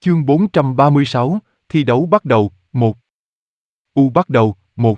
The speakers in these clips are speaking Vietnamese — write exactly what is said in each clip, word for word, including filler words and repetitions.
Chương bốn trăm ba mươi sáu, thi đấu bắt đầu, một. U bắt đầu, một.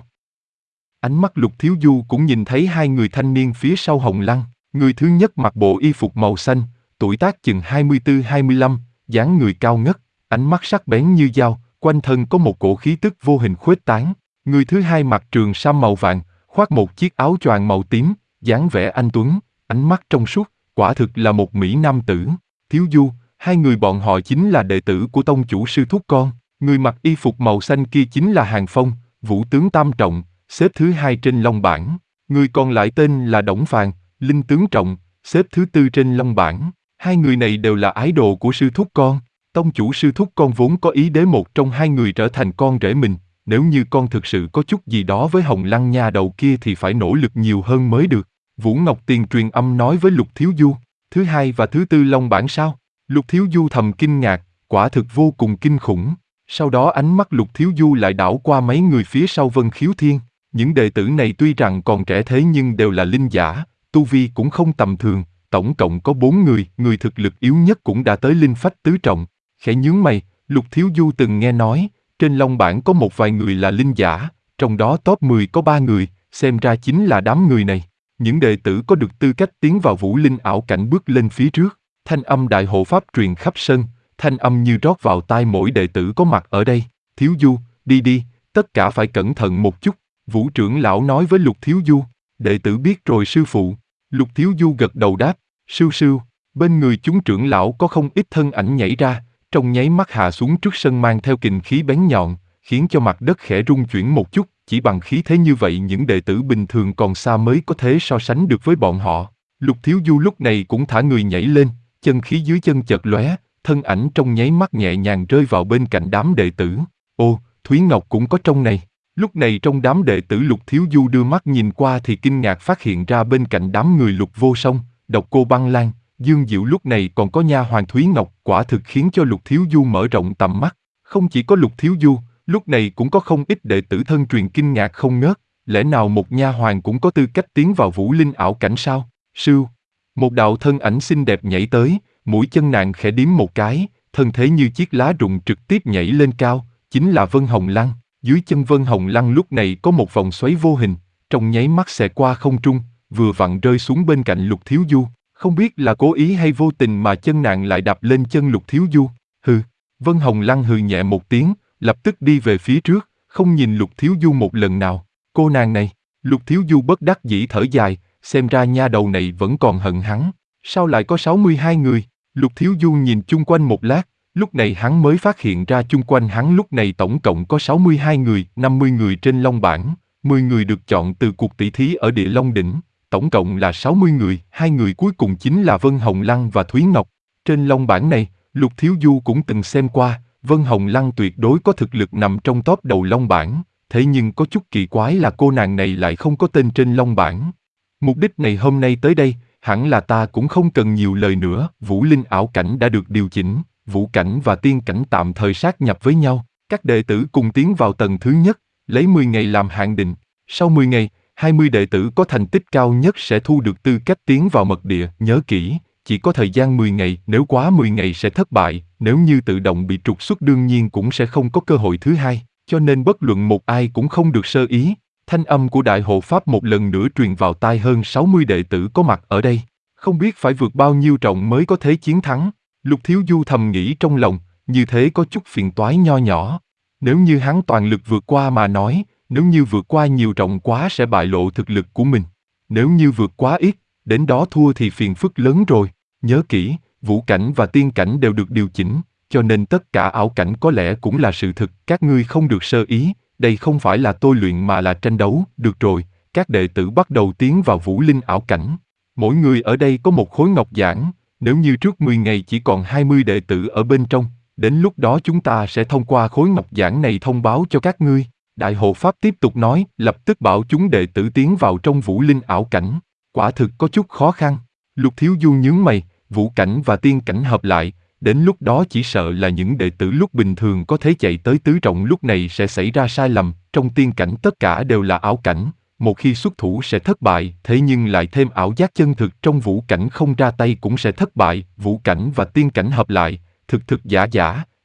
Ánh mắt Lục Thiếu Du cũng nhìn thấy hai người thanh niên phía sau Hồng Lăng. Người thứ nhất mặc bộ y phục màu xanh, tuổi tác chừng hai mươi tư hai mươi lăm, dáng người cao ngất, ánh mắt sắc bén như dao, quanh thân có một cổ khí tức vô hình khuếch tán. Người thứ hai mặc trường sam màu vàng, khoác một chiếc áo choàng màu tím, dáng vẻ anh tuấn, ánh mắt trong suốt, quả thực là một mỹ nam tử. Thiếu Du, hai người bọn họ chính là đệ tử của tông chủ sư thúc con. Người mặc y phục màu xanh kia chính là Hàng Phong, vũ tướng tam trọng, xếp thứ hai trên long bảng. Người còn lại tên là Đổng Phàn, linh tướng trọng, xếp thứ tư trên long bảng. Hai người này đều là ái đồ của sư thúc con. Tông chủ sư thúc con vốn có ý để một trong hai người trở thành con rể mình. Nếu như con thực sự có chút gì đó với Hồng Lăng nha đầu kia thì phải nỗ lực nhiều hơn mới được. Vũ Ngọc Tiền truyền âm nói với Lục Thiếu Du. Thứ hai và thứ tư long bảng sao? Lục Thiếu Du thầm kinh ngạc, quả thực vô cùng kinh khủng. Sau đó ánh mắt Lục Thiếu Du lại đảo qua mấy người phía sau Vân Khiếu Thiên. Những đệ tử này tuy rằng còn trẻ thế nhưng đều là linh giả, tu vi cũng không tầm thường, tổng cộng có bốn người, người thực lực yếu nhất cũng đã tới linh phách tứ trọng. Khẽ nhướng mày, Lục Thiếu Du từng nghe nói, trên long bảng có một vài người là linh giả, trong đó top mười có ba người, xem ra chính là đám người này. Những đệ tử có được tư cách tiến vào vũ linh ảo cảnh bước lên phía trước. Thanh âm đại hộ pháp truyền khắp sân, thanh âm như rót vào tai mỗi đệ tử có mặt ở đây. Thiếu Du, đi đi, tất cả phải cẩn thận một chút. Vũ trưởng lão nói với Lục Thiếu Du. Đệ tử biết rồi sư phụ. Lục Thiếu Du gật đầu đáp. Sưu sưu, bên người chúng trưởng lão có không ít thân ảnh nhảy ra, trong nháy mắt hạ xuống trước sân mang theo kình khí bén nhọn, khiến cho mặt đất khẽ rung chuyển một chút. Chỉ bằng khí thế như vậy những đệ tử bình thường còn xa mới có thể so sánh được với bọn họ. Lục Thiếu Du lúc này cũng thả người nhảy lên, chân khí dưới chân chợt lóe, thân ảnh trong nháy mắt nhẹ nhàng rơi vào bên cạnh đám đệ tử. Ô, Thúy Ngọc cũng có trong này. Lúc này trong đám đệ tử Lục Thiếu Du đưa mắt nhìn qua thì kinh ngạc phát hiện ra bên cạnh đám người Lục Vô Song, Độc Cô Băng Lan, Dương Diệu lúc này còn có nha hoàn Thúy Ngọc, quả thực khiến cho Lục Thiếu Du mở rộng tầm mắt. Không chỉ có Lục Thiếu Du, lúc này cũng có không ít đệ tử thân truyền kinh ngạc không ngớt, lẽ nào một nha hoàn cũng có tư cách tiến vào vũ linh ảo cảnh sao? Sưu, một đạo thân ảnh xinh đẹp nhảy tới, mũi chân nàng khẽ điếm một cái, thân thế như chiếc lá rụng trực tiếp nhảy lên cao, chính là Vân Hồng Lăng. Dưới chân Vân Hồng Lăng lúc này có một vòng xoáy vô hình, trong nháy mắt xẹt qua không trung, vừa vặn rơi xuống bên cạnh Lục Thiếu Du. Không biết là cố ý hay vô tình mà chân nàng lại đạp lên chân Lục Thiếu Du. Hừ, Vân Hồng Lăng hừ nhẹ một tiếng, lập tức đi về phía trước, không nhìn Lục Thiếu Du một lần nào. Cô nàng này, Lục Thiếu Du bất đắc dĩ thở dài, xem ra nha đầu này vẫn còn hận hắn. Sao lại có sáu mươi hai người? Lục Thiếu Du nhìn chung quanh một lát, lúc này hắn mới phát hiện ra chung quanh hắn lúc này tổng cộng có sáu mươi hai người, năm mươi người trên long bảng, mười người được chọn từ cuộc tỷ thí ở Địa Long Đỉnh, tổng cộng là sáu mươi người, hai người cuối cùng chính là Vân Hồng Lăng và Thúy Ngọc. Trên long bảng này, Lục Thiếu Du cũng từng xem qua, Vân Hồng Lăng tuyệt đối có thực lực nằm trong top đầu long bảng, thế nhưng có chút kỳ quái là cô nàng này lại không có tên trên long bảng. Mục đích này hôm nay tới đây, hẳn là ta cũng không cần nhiều lời nữa, vũ linh ảo cảnh đã được điều chỉnh, vũ cảnh và tiên cảnh tạm thời sát nhập với nhau, các đệ tử cùng tiến vào tầng thứ nhất, lấy mười ngày làm hạn định, sau mười ngày, hai mươi đệ tử có thành tích cao nhất sẽ thu được tư cách tiến vào mật địa, nhớ kỹ, chỉ có thời gian mười ngày, nếu quá mười ngày sẽ thất bại, nếu như tự động bị trục xuất đương nhiên cũng sẽ không có cơ hội thứ hai, cho nên bất luận một ai cũng không được sơ ý. Thanh âm của Đại Hộ Pháp một lần nữa truyền vào tai hơn sáu mươi đệ tử có mặt ở đây. Không biết phải vượt bao nhiêu trọng mới có thể chiến thắng. Lục Thiếu Du thầm nghĩ trong lòng, như thế có chút phiền toái nho nhỏ. Nếu như hắn toàn lực vượt qua mà nói, nếu như vượt qua nhiều trọng quá sẽ bại lộ thực lực của mình. Nếu như vượt quá ít, đến đó thua thì phiền phức lớn rồi. Nhớ kỹ, vũ cảnh và tiên cảnh đều được điều chỉnh, cho nên tất cả ảo cảnh có lẽ cũng là sự thực. Các ngươi không được sơ ý. Đây không phải là tôi luyện mà là tranh đấu. Được rồi, các đệ tử bắt đầu tiến vào vũ linh ảo cảnh. Mỗi người ở đây có một khối ngọc giản, nếu như trước mười ngày chỉ còn hai mươi đệ tử ở bên trong, đến lúc đó chúng ta sẽ thông qua khối ngọc giản này thông báo cho các ngươi. Đại Hộ Pháp tiếp tục nói, lập tức bảo chúng đệ tử tiến vào trong vũ linh ảo cảnh. Quả thực có chút khó khăn. Lục Thiếu Du nhướng mày, vũ cảnh và tiên cảnh hợp lại, đến lúc đó chỉ sợ là những đệ tử lúc bình thường có thể chạy tới tứ trọng lúc này sẽ xảy ra sai lầm, trong tiên cảnh tất cả đều là ảo cảnh, một khi xuất thủ sẽ thất bại, thế nhưng lại thêm ảo giác chân thực trong vũ cảnh không ra tay cũng sẽ thất bại, vũ cảnh và tiên cảnh hợp lại, thực thực giả giả,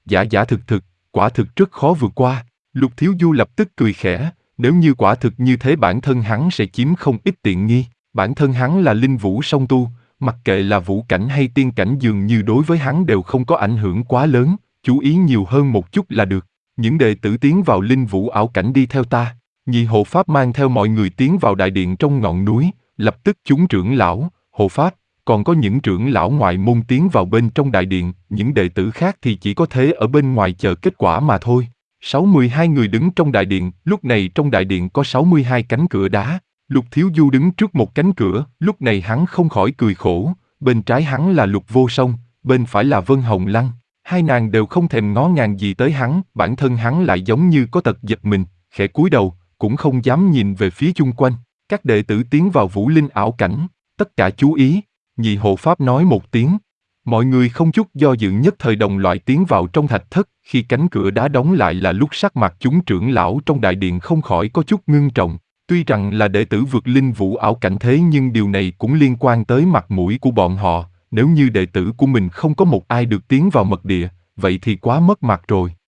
giả giả thực thực, quả thực rất khó vượt qua. Lục Thiếu Du lập tức cười khẽ, nếu như quả thực như thế bản thân hắn sẽ chiếm không ít tiện nghi. Bản thân hắn là linh vũ song tu, mặc kệ là vũ cảnh hay tiên cảnh dường như đối với hắn đều không có ảnh hưởng quá lớn, chú ý nhiều hơn một chút là được. Những đệ tử tiến vào linh vũ ảo cảnh đi theo ta. Nhị hộ pháp mang theo mọi người tiến vào đại điện trong ngọn núi, lập tức chúng trưởng lão, hộ pháp, còn có những trưởng lão ngoại môn tiến vào bên trong đại điện, những đệ tử khác thì chỉ có thế ở bên ngoài chờ kết quả mà thôi. sáu mươi hai người đứng trong đại điện, lúc này trong đại điện có sáu mươi hai cánh cửa đá. Lục Thiếu Du đứng trước một cánh cửa, lúc này hắn không khỏi cười khổ, bên trái hắn là Lục Vô Song, bên phải là Vân Hồng Lăng. Hai nàng đều không thèm ngó ngàng gì tới hắn, bản thân hắn lại giống như có tật giật mình, khẽ cúi đầu, cũng không dám nhìn về phía chung quanh. Các đệ tử tiến vào vũ linh ảo cảnh, tất cả chú ý, nhị hộ pháp nói một tiếng. Mọi người không chút do dự nhất thời đồng loại tiến vào trong thạch thất, khi cánh cửa đá đóng lại là lúc sắc mặt chúng trưởng lão trong đại điện không khỏi có chút ngưng trọng. Tuy rằng là đệ tử vượt linh vũ ảo cảnh thế nhưng điều này cũng liên quan tới mặt mũi của bọn họ, nếu như đệ tử của mình không có một ai được tiến vào mật địa, vậy thì quá mất mặt rồi.